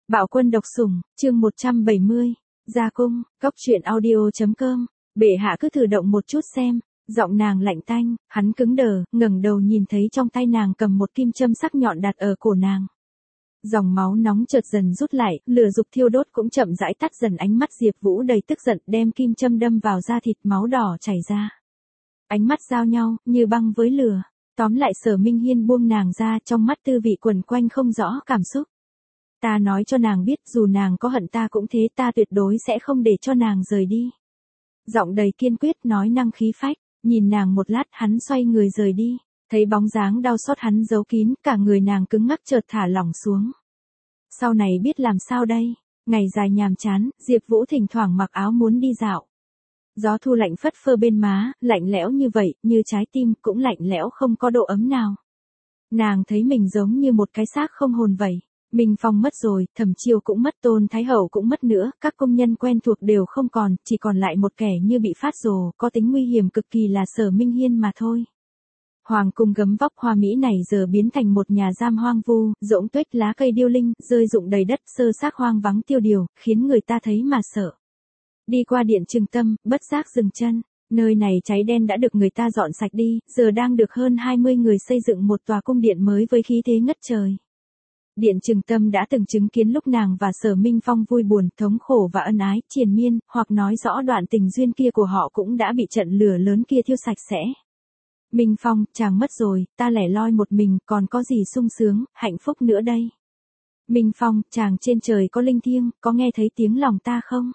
Bạo quân độc sủng, chương 170. Gia cung, cốc truyện audio.com. Bệ hạ cứ thử động một chút xem. Giọng nàng lạnh tanh, hắn cứng đờ, ngẩng đầu nhìn thấy trong tay nàng cầm một kim châm sắc nhọn đặt ở cổ nàng. Dòng máu nóng chợt dần rút lại, lửa dục thiêu đốt cũng chậm rãi tắt dần. Ánh mắt Diệp Vũ đầy tức giận, đem kim châm đâm vào da thịt, máu đỏ chảy ra. Ánh mắt giao nhau, như băng với lửa. Tóm lại Sở Minh Hiên buông nàng ra, trong mắt tư vị quẩn quanh không rõ cảm xúc. Ta nói cho nàng biết, dù nàng có hận ta cũng thế, ta tuyệt đối sẽ không để cho nàng rời đi. Giọng đầy kiên quyết, nói năng khí phách. Nhìn nàng một lát, hắn xoay người rời đi. Thấy bóng dáng đau xót hắn giấu kín, cả người nàng cứng ngắc chợt thả lỏng xuống. Sau này biết làm sao đây? Ngày dài nhàm chán, Diệp Vũ thỉnh thoảng mặc áo muốn đi dạo. Gió thu lạnh phất phơ bên má, lạnh lẽo như vậy, như trái tim, cũng lạnh lẽo không có độ ấm nào. Nàng thấy mình giống như một cái xác không hồn vậy. Minh Phong mất rồi, Thẩm Chiêu cũng mất, Tôn Thái Hậu cũng mất nữa, các công nhân quen thuộc đều không còn, chỉ còn lại một kẻ như bị phát rồ, có tính nguy hiểm cực kỳ là Sở Minh Hiên mà thôi. Hoàng cung gấm vóc hoa mỹ này giờ biến thành một nhà giam hoang vu, rỗng tuếch, lá cây điêu linh, rơi rụng đầy đất, sơ xác hoang vắng tiêu điều, khiến người ta thấy mà sợ. Đi qua điện Trừng Tâm, bất giác dừng chân. Nơi này cháy đen đã được người ta dọn sạch đi, giờ đang được hơn 20 người xây dựng một tòa cung điện mới với khí thế ngất trời. Điện Trừng Tâm đã từng chứng kiến lúc nàng và Sở Minh Phong vui buồn, thống khổ và ân ái, triền miên, hoặc nói rõ đoạn tình duyên kia của họ cũng đã bị trận lửa lớn kia thiêu sạch sẽ. Minh Phong, chàng mất rồi, ta lẻ loi một mình, còn có gì sung sướng, hạnh phúc nữa đây. Minh Phong, chàng trên trời có linh thiêng, có nghe thấy tiếng lòng ta không?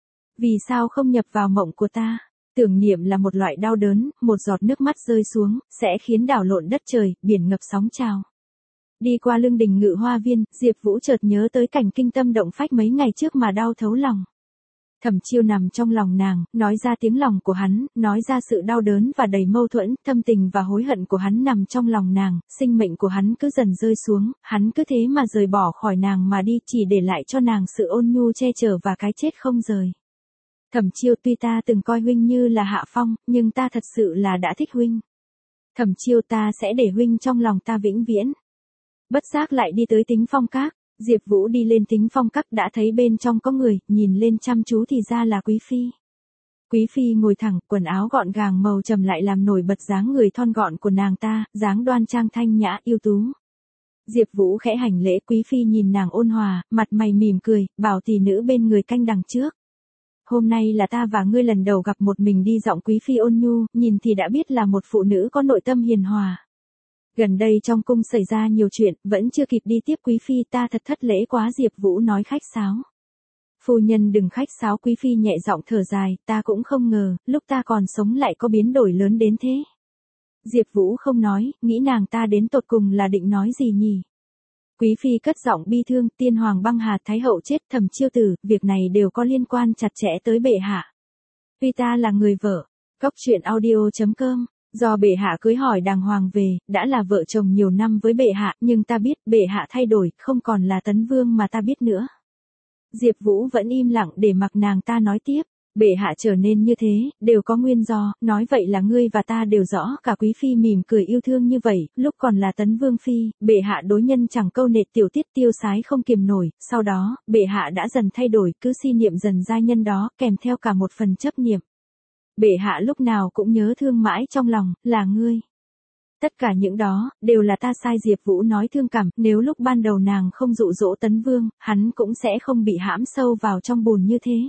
Vì sao không nhập vào mộng của ta? Tưởng niệm là một loại đau đớn, một giọt nước mắt rơi xuống, sẽ khiến đảo lộn đất trời, biển ngập sóng trào. Đi qua lương đình Ngự Hoa Viên, Diệp Vũ chợt nhớ tới cảnh kinh tâm động phách mấy ngày trước mà đau thấu lòng. Thẩm Chiêu nằm trong lòng nàng, nói ra tiếng lòng của hắn, nói ra sự đau đớn và đầy mâu thuẫn, thâm tình và hối hận của hắn nằm trong lòng nàng, sinh mệnh của hắn cứ dần rơi xuống, hắn cứ thế mà rời bỏ khỏi nàng mà đi, chỉ để lại cho nàng sự ôn nhu che chở và cái chết không rời. Thẩm Chiêu, tuy ta từng coi huynh như là hạ phong, nhưng ta thật sự là đã thích huynh. Thẩm Chiêu, ta sẽ để huynh trong lòng ta vĩnh viễn. Bất giác lại đi tới Tính Phong Các. Diệp Vũ đi lên Tính Phong Các đã thấy bên trong có người, nhìn lên chăm chú thì ra là Quý Phi. Quý Phi ngồi thẳng, quần áo gọn gàng màu trầm lại làm nổi bật dáng người thon gọn của nàng ta, dáng đoan trang thanh nhã ưu tú. Diệp Vũ khẽ hành lễ, Quý Phi nhìn nàng ôn hòa, mặt mày mỉm cười, bảo tỷ nữ bên người canh đằng trước. Hôm nay là ta và ngươi lần đầu gặp một mình đi, giọng Quý Phi ôn nhu, nhìn thì đã biết là một phụ nữ có nội tâm hiền hòa. Gần đây trong cung xảy ra nhiều chuyện, vẫn chưa kịp đi tiếp Quý Phi, ta thật thất lễ quá. Diệp Vũ nói khách sáo. Phu nhân đừng khách sáo, Quý Phi nhẹ giọng thở dài, ta cũng không ngờ, lúc ta còn sống lại có biến đổi lớn đến thế. Diệp Vũ không nói, nghĩ nàng ta đến tột cùng là định nói gì nhỉ? Quý Phi cất giọng bi thương, tiên hoàng băng hà, thái hậu chết, Thẩm Chiêu tử, việc này đều có liên quan chặt chẽ tới bệ hạ. Tuy ta là người vợ, cốc truyện audio.com. Do bệ hạ cưới hỏi đàng hoàng về, đã là vợ chồng nhiều năm với bệ hạ, nhưng ta biết bệ hạ thay đổi, không còn là Tấn Vương mà ta biết nữa. Diệp Vũ vẫn im lặng để mặc nàng ta nói tiếp. Bệ hạ trở nên như thế, đều có nguyên do, nói vậy là ngươi và ta đều rõ. Cả Quý Phi mỉm cười yêu thương như vậy, lúc còn là Tấn Vương Phi, bệ hạ đối nhân chẳng câu nệ, tiểu tiết tiêu sái không kiềm nổi, sau đó, bệ hạ đã dần thay đổi, cứ si niệm dần giai nhân đó, kèm theo cả một phần chấp niệm. Bệ hạ lúc nào cũng nhớ thương mãi trong lòng, là ngươi. Tất cả những đó, đều là ta sai. Diệp Vũ nói thương cảm, nếu lúc ban đầu nàng không dụ dỗ Tấn Vương, hắn cũng sẽ không bị hãm sâu vào trong bùn như thế.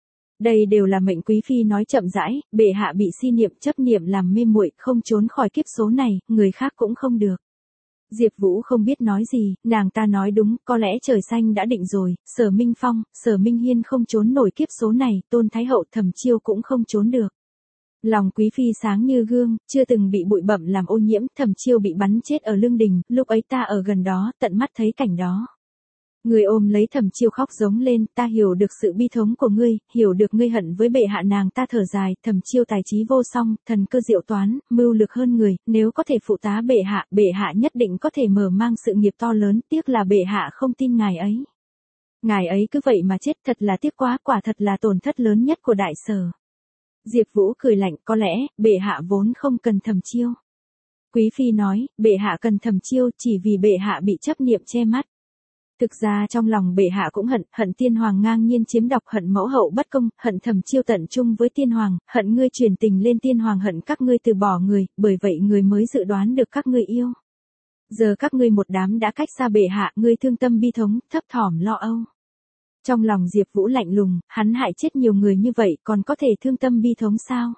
Đây đều là mệnh. Quý Phi nói chậm rãi, bệ hạ bị si niệm chấp niệm làm mê muội, không trốn khỏi kiếp số này, người khác cũng không được. Diệp Vũ không biết nói gì, nàng ta nói đúng, có lẽ trời xanh đã định rồi, Sở Minh Phong, Sở Minh Hiên không trốn nổi kiếp số này, Tôn Thái Hậu, Thẩm Chiêu cũng không trốn được. Lòng Quý Phi sáng như gương, chưa từng bị bụi bặm làm ô nhiễm, Thẩm Chiêu bị bắn chết ở lương đình, lúc ấy ta ở gần đó, tận mắt thấy cảnh đó. Người ôm lấy Thẩm Chiêu khóc giống lên, ta hiểu được sự bi thống của ngươi, hiểu được ngươi hận với bệ hạ. Nàng ta thở dài, Thẩm Chiêu tài trí vô song, thần cơ diệu toán, mưu lược hơn người, nếu có thể phụ tá bệ hạ nhất định có thể mở mang sự nghiệp to lớn, tiếc là bệ hạ không tin ngài ấy. Ngài ấy cứ vậy mà chết, thật là tiếc quá, quả thật là tổn thất lớn nhất của đại sở. Diệp Vũ cười lạnh, có lẽ, bệ hạ vốn không cần Thẩm Chiêu. Quý Phi nói, bệ hạ cần Thẩm Chiêu chỉ vì bệ hạ bị chấp niệm che mắt. Thực ra trong lòng bệ hạ cũng hận tiên hoàng ngang nhiên chiếm độc, hận mẫu hậu bất công, hận thẩm chiêu tận chung với tiên hoàng, hận ngươi truyền tình lên tiên hoàng, hận các ngươi từ bỏ người, bởi vậy người mới dự đoán được các ngươi yêu. Giờ các ngươi một đám đã cách xa bệ hạ, ngươi thương tâm bi thống, thấp thỏm lo âu. Trong lòng Diệp Vũ lạnh lùng, hắn hại chết nhiều người như vậy còn có thể thương tâm bi thống sao?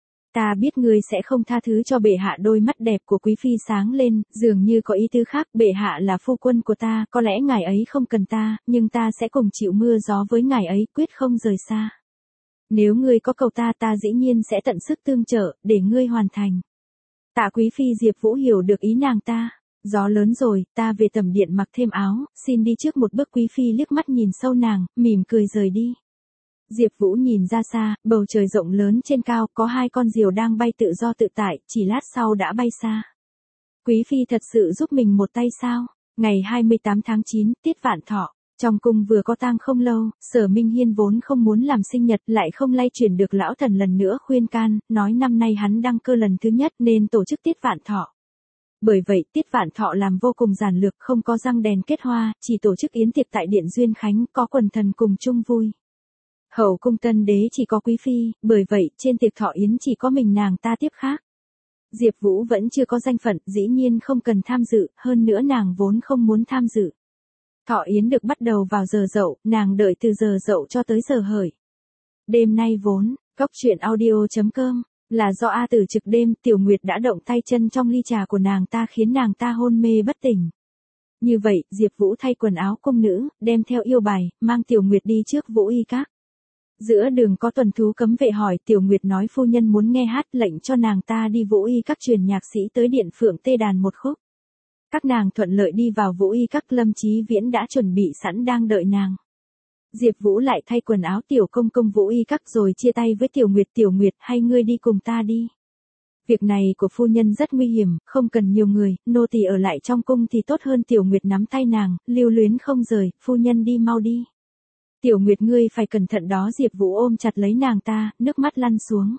Ta biết ngươi sẽ không tha thứ cho bệ hạ. Đôi mắt đẹp của quý phi sáng lên, dường như có ý tứ khác. Bệ hạ là phu quân của ta, có lẽ ngài ấy không cần ta, nhưng ta sẽ cùng chịu mưa gió với ngài ấy, quyết không rời xa. Nếu ngươi có cầu ta, ta dĩ nhiên sẽ tận sức tương trợ, để ngươi hoàn thành. Tạ quý phi. Diệp Vũ hiểu được ý nàng ta. Gió lớn rồi, ta về tầm điện mặc thêm áo, xin đi trước một bước. Quý phi liếc mắt nhìn sâu nàng, mỉm cười rời đi. Diệp Vũ nhìn ra xa, bầu trời rộng lớn trên cao, có 2 con diều đang bay tự do tự tại, chỉ lát sau đã bay xa. Quý phi thật sự giúp mình một tay sao? Ngày 28 tháng 9, tiết vạn thọ. Trong cung vừa có tang không lâu, Sở Minh Hiên vốn không muốn làm sinh nhật, lại không lay chuyển được lão thần lần nữa khuyên can, nói năm nay hắn đăng cơ lần thứ nhất nên tổ chức tiết vạn thọ. Bởi vậy, tiết vạn thọ làm vô cùng giản lược, không có răng đèn kết hoa, chỉ tổ chức yến tiệc tại điện Duyên Khánh, có quần thần cùng chung vui. Hậu cung tân đế chỉ có quý phi, bởi vậy, trên tiệc thọ yến chỉ có mình nàng ta tiếp khác. Diệp Vũ vẫn chưa có danh phận, dĩ nhiên không cần tham dự, hơn nữa nàng vốn không muốn tham dự. Thọ yến được bắt đầu vào giờ dậu, nàng đợi từ giờ dậu cho tới giờ hởi. Đêm nay vốn, Cốc Truyện Audio.com, là do A Tử trực đêm, Tiểu Nguyệt đã động tay chân trong ly trà của nàng ta khiến nàng ta hôn mê bất tỉnh. Như vậy, Diệp Vũ thay quần áo cung nữ, đem theo yêu bài, mang Tiểu Nguyệt đi trước Vũ Y Các. Giữa đường có tuần thú cấm vệ hỏi, Tiểu Nguyệt nói phu nhân muốn nghe hát, lệnh cho nàng ta đi Vũ Y Các truyền nhạc sĩ tới điện Phượng Tê đàn một khúc. Các nàng thuận lợi đi vào Vũ Y Các, Lâm Chí Viễn đã chuẩn bị sẵn đang đợi nàng. Diệp Vũ lại thay quần áo tiểu công công Vũ Y Các rồi chia tay với Tiểu Nguyệt. Tiểu Nguyệt, hay ngươi đi cùng ta đi. Việc này của phu nhân rất nguy hiểm, không cần nhiều người, nô tỳ ở lại trong cung thì tốt hơn. Tiểu Nguyệt nắm tay nàng, lưu luyến không rời, phu nhân đi mau đi. Tiểu Nguyệt ngươi phải cẩn thận đó. Diệp Vũ ôm chặt lấy nàng ta, nước mắt lăn xuống.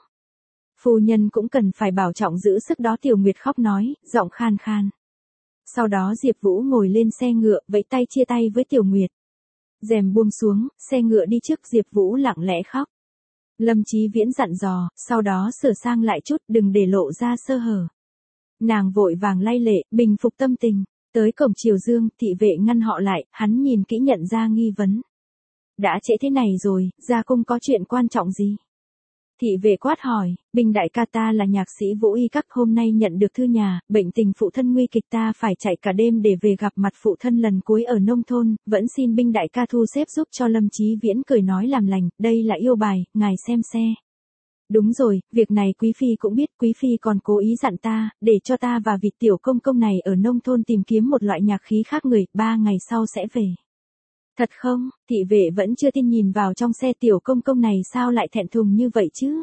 Phu nhân cũng cần phải bảo trọng giữ sức đó. Tiểu Nguyệt khóc nói, giọng khan khan. Sau đó Diệp Vũ ngồi lên xe ngựa, vẫy tay chia tay với Tiểu Nguyệt. Rèm buông xuống, xe ngựa đi trước, Diệp Vũ lặng lẽ khóc. Lâm Chí Viễn dặn dò, sau đó sửa sang lại chút, đừng để lộ ra sơ hở. Nàng vội vàng lay lệ, bình phục tâm tình. Tới cổng Triều Dương, thị vệ ngăn họ lại, hắn nhìn kỹ nhận ra nghi vấn. Đã trễ thế này rồi, ra cung có chuyện quan trọng gì? Thị vệ quát hỏi, Bình đại ca, ta là nhạc sĩ Vũ Y Các, hôm nay nhận được thư nhà, bệnh tình phụ thân nguy kịch, ta phải chạy cả đêm để về gặp mặt phụ thân lần cuối ở nông thôn, vẫn xin Binh đại ca thu xếp giúp cho. Lâm Chí Viễn cười nói làm lành, đây là yêu bài, ngài xem xe. Đúng rồi, việc này quý phi cũng biết, quý phi còn cố ý dặn ta, để cho ta và vị tiểu công công này ở nông thôn tìm kiếm một loại nhạc khí khác người, 3 ngày sau sẽ về. Thật không? Thị vệ vẫn chưa tin nhìn vào trong xe. Tiểu công công này sao lại thẹn thùng như vậy chứ?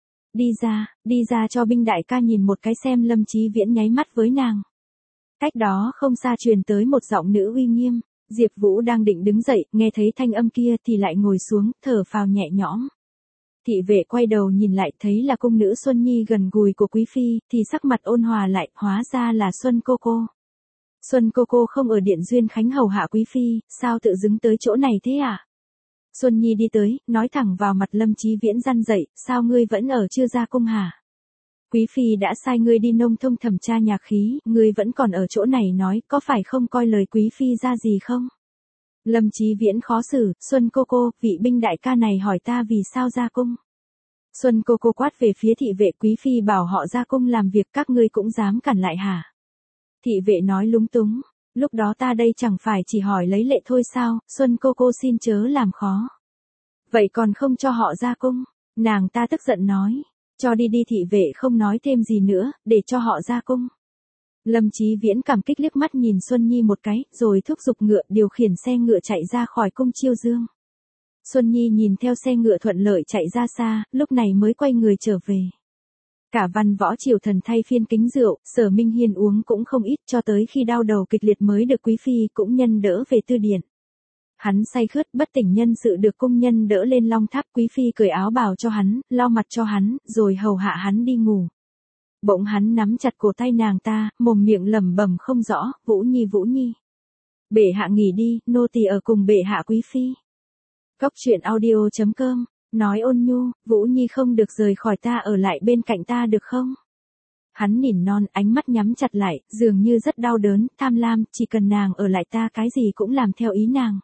Đi ra cho Binh đại ca nhìn một cái xem. Lâm Chí Viễn nháy mắt với nàng. Cách đó không xa truyền tới một giọng nữ uy nghiêm. Diệp Vũ đang định đứng dậy, nghe thấy thanh âm kia thì lại ngồi xuống, thở phào nhẹ nhõm. Thị vệ quay đầu nhìn lại thấy là cung nữ Xuân Nhi gần gùi của quý phi, thì sắc mặt ôn hòa lại, hóa ra là Xuân cô cô. Xuân cô cô không ở điện Duyên Khánh hầu hạ quý phi, sao tự dưng tới chỗ này thế à? Xuân Nhi đi tới, nói thẳng vào mặt Lâm Chí Viễn răn dậy, sao ngươi vẫn ở chưa ra cung hả? Quý phi đã sai ngươi đi nông thôn thẩm tra nhạc khí, ngươi vẫn còn ở chỗ này nói, có phải không coi lời quý phi ra gì không? Lâm Chí Viễn khó xử, Xuân cô, vị Binh đại ca này hỏi ta vì sao ra cung. Xuân cô quát về phía thị vệ, quý phi bảo họ ra cung làm việc, các ngươi cũng dám cản lại hả? Thị vệ nói lúng túng, lúc đó ta đây chẳng phải chỉ hỏi lấy lệ thôi sao, Xuân cô xin chớ làm khó. Vậy còn không cho họ ra cung, nàng ta tức giận nói, cho đi. Thị vệ không nói thêm gì nữa, để cho họ ra cung. Lâm Chí Viễn cảm kích liếc mắt nhìn Xuân Nhi một cái, rồi thúc giục ngựa điều khiển xe ngựa chạy ra khỏi cung Chiêu Dương. Xuân Nhi nhìn theo xe ngựa thuận lợi chạy ra xa, lúc này mới quay người trở về. Cả văn võ triều thần thay phiên kính rượu, Sở Minh Hiên uống cũng không ít, cho tới khi đau đầu kịch liệt mới được quý phi cũng nhân đỡ về tư điện. Hắn say khướt bất tỉnh nhân sự được cung nhân đỡ lên long tháp, quý phi cởi áo bào cho hắn, lau mặt cho hắn, rồi hầu hạ hắn đi ngủ. Bỗng hắn nắm chặt cổ tay nàng ta, mồm miệng lẩm bẩm không rõ, Vũ Nhi. Bệ hạ nghỉ đi, nô tỳ ở cùng bệ hạ quý phi. Cốc truyện audio.com, nói ôn nhu, Vũ Nhi không được rời khỏi ta, ở lại bên cạnh ta được không? Hắn nỉ non, ánh mắt nhắm chặt lại, dường như rất đau đớn, tham lam, chỉ cần nàng ở lại ta cái gì cũng làm theo ý nàng.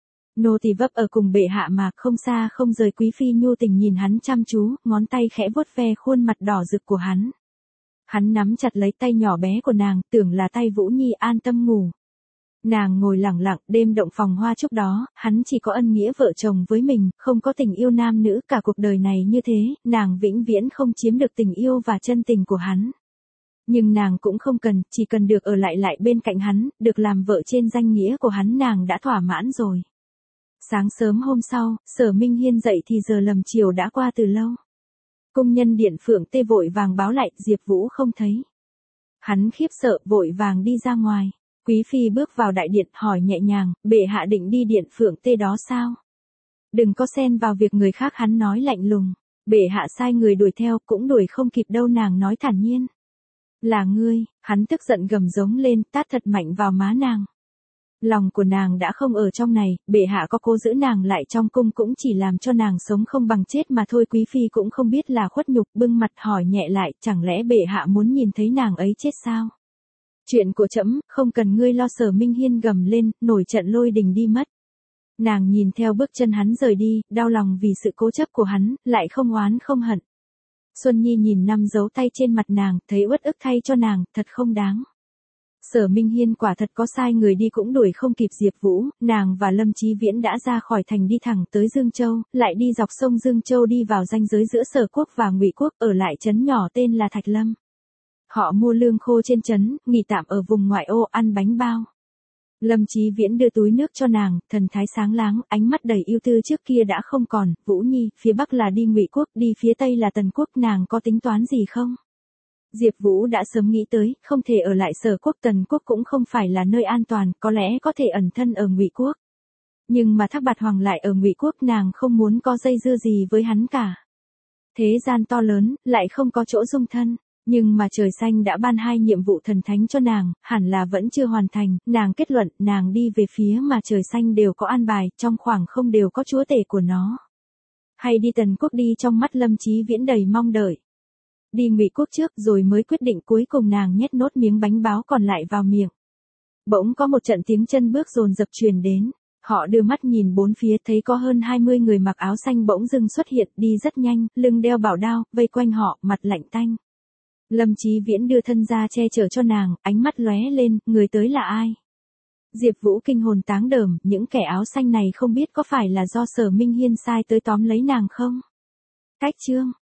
Nô tỳ vấp ở cùng bệ hạ mà, không xa không rời. Quý phi nhu tình nhìn hắn chăm chú, ngón tay khẽ vuốt ve khuôn mặt đỏ rực của hắn. Hắn nắm chặt lấy tay nhỏ bé của nàng, tưởng là tay Vũ Nhi, an tâm ngủ. Nàng ngồi lặng lặng, đêm động phòng hoa chúc đó, hắn chỉ có ân nghĩa vợ chồng với mình, không có tình yêu nam nữ. Cả cuộc đời này như thế, nàng vĩnh viễn không chiếm được tình yêu và chân tình của hắn. Nhưng nàng cũng không cần, chỉ cần được ở lại bên cạnh hắn, được làm vợ trên danh nghĩa của hắn, nàng đã thỏa mãn rồi. Sáng sớm hôm sau, Sở Minh Hiên dậy thì giờ lầm chiều đã qua từ lâu. Cung nhân điện Phượng Tê vội vàng báo lại, Diệp Vũ không thấy. Hắn khiếp sợ, vội vàng đi ra ngoài. Quý phi bước vào đại điện, hỏi nhẹ nhàng, bệ hạ định đi điện Phượng Tê đó sao? Đừng có xen vào việc người khác, hắn nói lạnh lùng. Bệ hạ sai người đuổi theo, cũng đuổi không kịp đâu, nàng nói thản nhiên. Là ngươi, hắn tức giận gầm giống lên, tát thật mạnh vào má nàng. Lòng của nàng đã không ở trong này, bệ hạ có cố giữ nàng lại trong cung cũng chỉ làm cho nàng sống không bằng chết mà thôi. Quý phi cũng không biết là khuất nhục, bưng mặt hỏi nhẹ lại, chẳng lẽ bệ hạ muốn nhìn thấy nàng ấy chết sao? Chuyện của trẫm không cần ngươi lo. Sở Minh Hiên gầm lên, nổi trận lôi đình đi mất. Nàng nhìn theo bước chân hắn rời đi, đau lòng vì sự cố chấp của hắn, lại không oán không hận. Xuân Nhi nhìn 5 dấu tay trên mặt nàng, thấy uất ức thay cho nàng, thật không đáng. Sở Minh Hiên quả thật có sai người đi, cũng đuổi không kịp Diệp Vũ. Nàng và Lâm Chí Viễn đã ra khỏi thành đi thẳng tới Dương Châu, lại đi dọc sông Dương Châu đi vào ranh giới giữa Sở quốc và Ngụy quốc, ở lại trấn nhỏ tên là Thạch Lâm. Họ mua lương khô trên trấn, nghỉ tạm ở vùng ngoại ô, ăn bánh bao. Lâm Chí Viễn đưa túi nước cho nàng, thần thái sáng láng, ánh mắt đầy ưu tư trước kia đã không còn. Vũ Nhi, phía bắc là đi Ngụy quốc, đi phía tây là Tần quốc, nàng có tính toán gì không? Diệp Vũ đã sớm nghĩ tới, không thể ở lại Sở quốc, Tần quốc cũng không phải là nơi an toàn, có lẽ có thể ẩn thân ở Ngụy quốc. Nhưng mà Thác Bạt Hoàng lại ở Ngụy quốc, nàng không muốn có dây dưa gì với hắn cả. Thế gian to lớn, lại không có chỗ dung thân. Nhưng mà trời xanh đã ban 2 nhiệm vụ thần thánh cho nàng, hẳn là vẫn chưa hoàn thành. Nàng kết luận, nàng đi về phía mà trời xanh đều có an bài, trong khoảng không đều có chúa tể của nó. Hay đi Tần quốc đi? Trong mắt Lâm Chí Viễn đầy mong đợi. Đi Ngụy quốc trước rồi mới quyết định. Cuối cùng nàng nhét nốt miếng bánh báo còn lại vào miệng. Bỗng có một trận tiếng chân bước dồn dập truyền đến. Họ đưa mắt nhìn bốn phía, thấy có hơn 20 người mặc áo xanh bỗng dưng xuất hiện, đi rất nhanh, lưng đeo bảo đao, vây quanh họ, mặt lạnh tanh. Lâm Chí Viễn đưa thân ra che chở cho nàng, ánh mắt lóe lên, người tới là ai? Diệp Vũ kinh hồn táng đờm, những kẻ áo xanh này không biết có phải là do Sở Minh Hiên sai tới tóm lấy nàng không? Cách chương